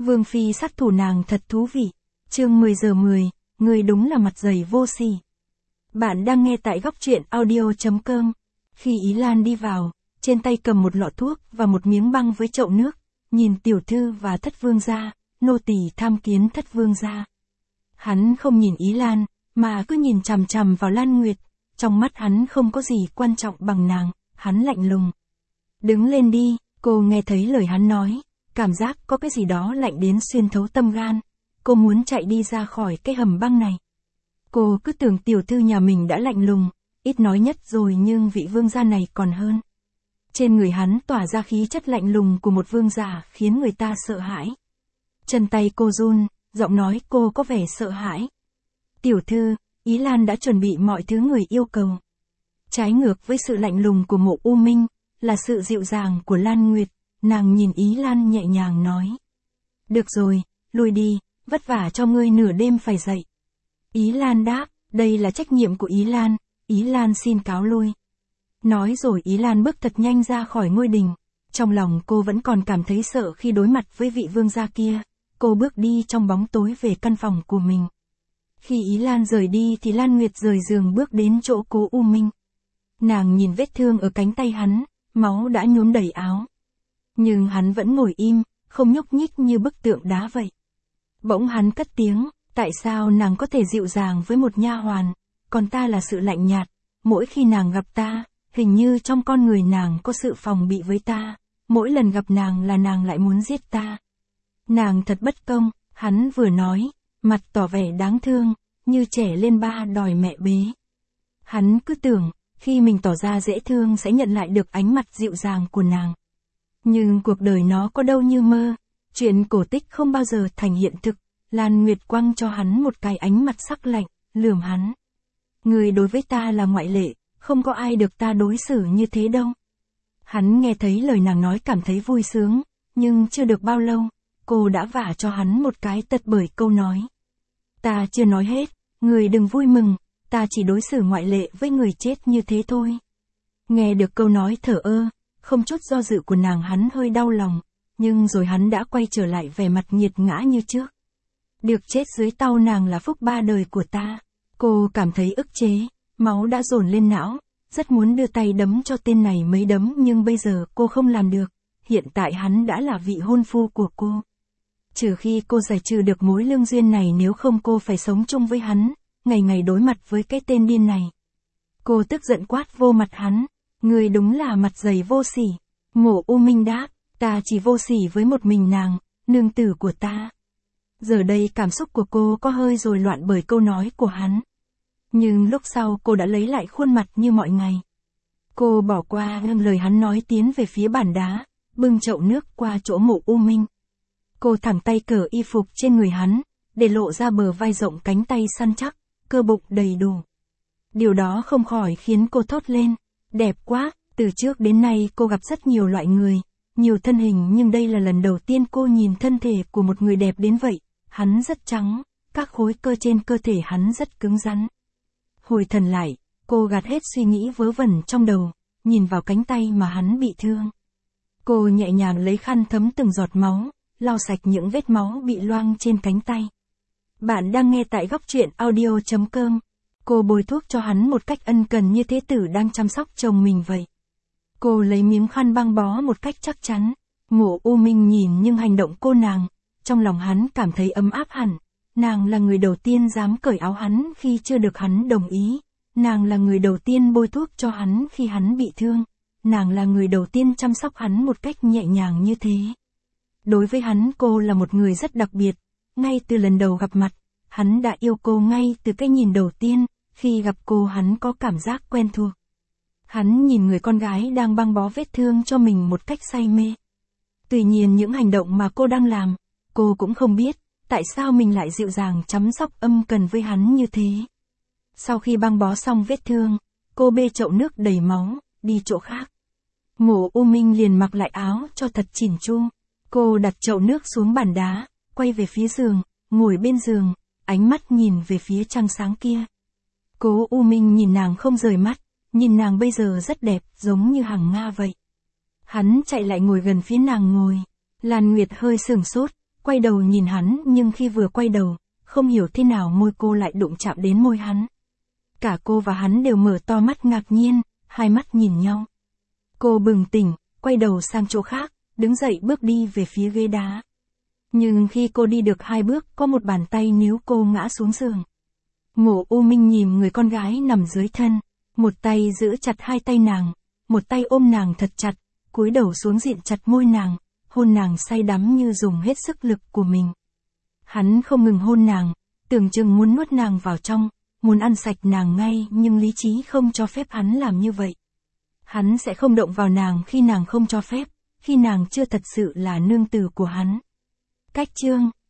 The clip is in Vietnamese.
Vương phi sát thủ nàng thật thú vị. Chương 10 giờ 10, người đúng là mặt dày vô sỉ. Bạn đang nghe tại góc truyện audio.com. Khi Ý Lan đi vào, trên tay cầm một lọ thuốc và một miếng băng với chậu nước, nhìn tiểu thư và thất vương gia, nô tỳ tham kiến thất vương gia. Hắn không nhìn Ý Lan, mà cứ nhìn chằm chằm vào Lan Nguyệt, trong mắt hắn không có gì quan trọng bằng nàng, hắn lạnh lùng. Đứng lên đi, cô nghe thấy lời hắn nói, cảm giác có cái gì đó lạnh đến xuyên thấu tâm gan, cô muốn chạy đi ra khỏi cái hầm băng này. Cô cứ tưởng tiểu thư nhà mình đã lạnh lùng, ít nói nhất rồi nhưng vị vương gia này còn hơn. Trên người hắn tỏa ra khí chất lạnh lùng của một vương giả khiến người ta sợ hãi. Chân tay cô run, giọng nói cô có vẻ sợ hãi. Tiểu thư, Ý Lan đã chuẩn bị mọi thứ người yêu cầu. Trái ngược với sự lạnh lùng của Mộ U Minh, là sự dịu dàng của Lan Nguyệt, nàng nhìn Ý Lan nhẹ nhàng nói. Được rồi, lui đi, vất vả cho ngươi nửa đêm phải dậy. Ý Lan đáp, đây là trách nhiệm của Ý Lan, Ý Lan xin cáo lui. Nói rồi Ý Lan bước thật nhanh ra khỏi ngôi đình, trong lòng cô vẫn còn cảm thấy sợ khi đối mặt với vị vương gia kia, cô bước đi trong bóng tối về căn phòng của mình. Khi Ý Lan rời đi thì Lan Nguyệt rời giường bước đến chỗ Cố U Minh. Nàng nhìn vết thương ở cánh tay hắn, máu đã nhuốm đầy áo. Nhưng hắn vẫn ngồi im, không nhúc nhích như bức tượng đá vậy. Bỗng hắn cất tiếng, tại sao nàng có thể dịu dàng với một nha hoàn, còn ta là sự lạnh nhạt, mỗi khi nàng gặp ta, hình như trong con người nàng có sự phòng bị với ta, mỗi lần gặp nàng là nàng lại muốn giết ta. Nàng thật bất công, hắn vừa nói, mặt tỏ vẻ đáng thương, như trẻ lên ba đòi mẹ bế. Hắn cứ tưởng, khi mình tỏ ra dễ thương sẽ nhận lại được ánh mặt dịu dàng của nàng. Nhưng cuộc đời nó có đâu như mơ, chuyện cổ tích không bao giờ thành hiện thực. Lan Nguyệt quăng cho hắn một cái ánh mặt sắc lạnh, lườm hắn. Người đối với ta là ngoại lệ, không có ai được ta đối xử như thế đâu. Hắn nghe thấy lời nàng nói cảm thấy vui sướng, nhưng chưa được bao lâu, cô đã vả cho hắn một cái tật bởi câu nói. Ta chưa nói hết, người đừng vui mừng, ta chỉ đối xử ngoại lệ với người chết như thế thôi. Nghe được câu nói thở ơ, không chút do dự của nàng hắn hơi đau lòng, nhưng rồi hắn đã quay trở lại vẻ mặt nghiệt ngã như trước. Được chết dưới tay nàng là phúc ba đời của ta. Cô cảm thấy ức chế, máu đã dồn lên não, rất muốn đưa tay đấm cho tên này mấy đấm nhưng bây giờ cô không làm được, hiện tại hắn đã là vị hôn phu của cô. Trừ khi cô giải trừ được mối lương duyên này nếu không cô phải sống chung với hắn, ngày ngày đối mặt với cái tên điên này. Cô tức giận quát vô mặt hắn, người đúng là mặt dày vô sỉ. Mộ U Minh đáp, ta chỉ vô sỉ với một mình nàng, nương tử của ta. Giờ đây cảm xúc của cô có hơi rối loạn bởi câu nói của hắn. Nhưng lúc sau cô đã lấy lại khuôn mặt như mọi ngày. Cô bỏ qua lời hắn nói tiến về phía bàn đá, bưng chậu nước qua chỗ Mộ U Minh. Cô thẳng tay cởi y phục trên người hắn, để lộ ra bờ vai rộng cánh tay săn chắc, cơ bụng đầy đủ. Điều đó không khỏi khiến cô thốt lên, đẹp quá, từ trước đến nay cô gặp rất nhiều loại người, nhiều thân hình nhưng đây là lần đầu tiên cô nhìn thân thể của một người đẹp đến vậy. Hắn rất trắng, các khối cơ trên cơ thể hắn rất cứng rắn. Hồi thần lại, cô gạt hết suy nghĩ vớ vẩn trong đầu, nhìn vào cánh tay mà hắn bị thương. Cô nhẹ nhàng lấy khăn thấm từng giọt máu, lau sạch những vết máu bị loang trên cánh tay. Bạn đang nghe tại góc truyện audio.com. Cô bôi thuốc cho hắn một cách ân cần như thế tử đang chăm sóc chồng mình vậy. Cô lấy miếng khăn băng bó một cách chắc chắn. Mộ U Minh nhìn nhưng hành động cô nàng, trong lòng hắn cảm thấy ấm áp hẳn. Nàng là người đầu tiên dám cởi áo hắn khi chưa được hắn đồng ý. Nàng là người đầu tiên bôi thuốc cho hắn khi hắn bị thương. Nàng là người đầu tiên chăm sóc hắn một cách nhẹ nhàng như thế. Đối với hắn cô là một người rất đặc biệt. Ngay từ lần đầu gặp mặt, hắn đã yêu cô ngay từ cái nhìn đầu tiên. Khi gặp cô hắn có cảm giác quen thuộc. Hắn nhìn người con gái đang băng bó vết thương cho mình một cách say mê. Tuy nhiên những hành động mà cô đang làm, cô cũng không biết, tại sao mình lại dịu dàng chăm sóc ân cần với hắn như thế. Sau khi băng bó xong vết thương, cô bê chậu nước đầy máu, đi chỗ khác. Mộ U Minh liền mặc lại áo cho thật chỉn chu. Cô đặt chậu nước xuống bàn đá, quay về phía giường, ngồi bên giường, ánh mắt nhìn về phía trăng sáng kia. Cố U Minh nhìn nàng không rời mắt, nhìn nàng bây giờ rất đẹp, giống như hàng Nga vậy. Hắn chạy lại ngồi gần phía nàng ngồi. Lan Nguyệt hơi sửng sốt, quay đầu nhìn hắn nhưng khi vừa quay đầu, không hiểu thế nào môi cô lại đụng chạm đến môi hắn. Cả cô và hắn đều mở to mắt ngạc nhiên, hai mắt nhìn nhau. Cô bừng tỉnh, quay đầu sang chỗ khác, đứng dậy bước đi về phía ghế đá. Nhưng khi cô đi được 2 bước, có một bàn tay níu cô ngã xuống giường. Ngô U Minh nhìn người con gái nằm dưới thân, một tay giữ chặt 2 tay nàng, một tay ôm nàng thật chặt, cúi đầu xuống diện chặt môi nàng, hôn nàng say đắm như dùng hết sức lực của mình. Hắn không ngừng hôn nàng, tưởng chừng muốn nuốt nàng vào trong, muốn ăn sạch nàng ngay, nhưng lý trí không cho phép hắn làm như vậy. Hắn sẽ không động vào nàng khi nàng không cho phép, khi nàng chưa thật sự là nương tử của hắn. Cách chương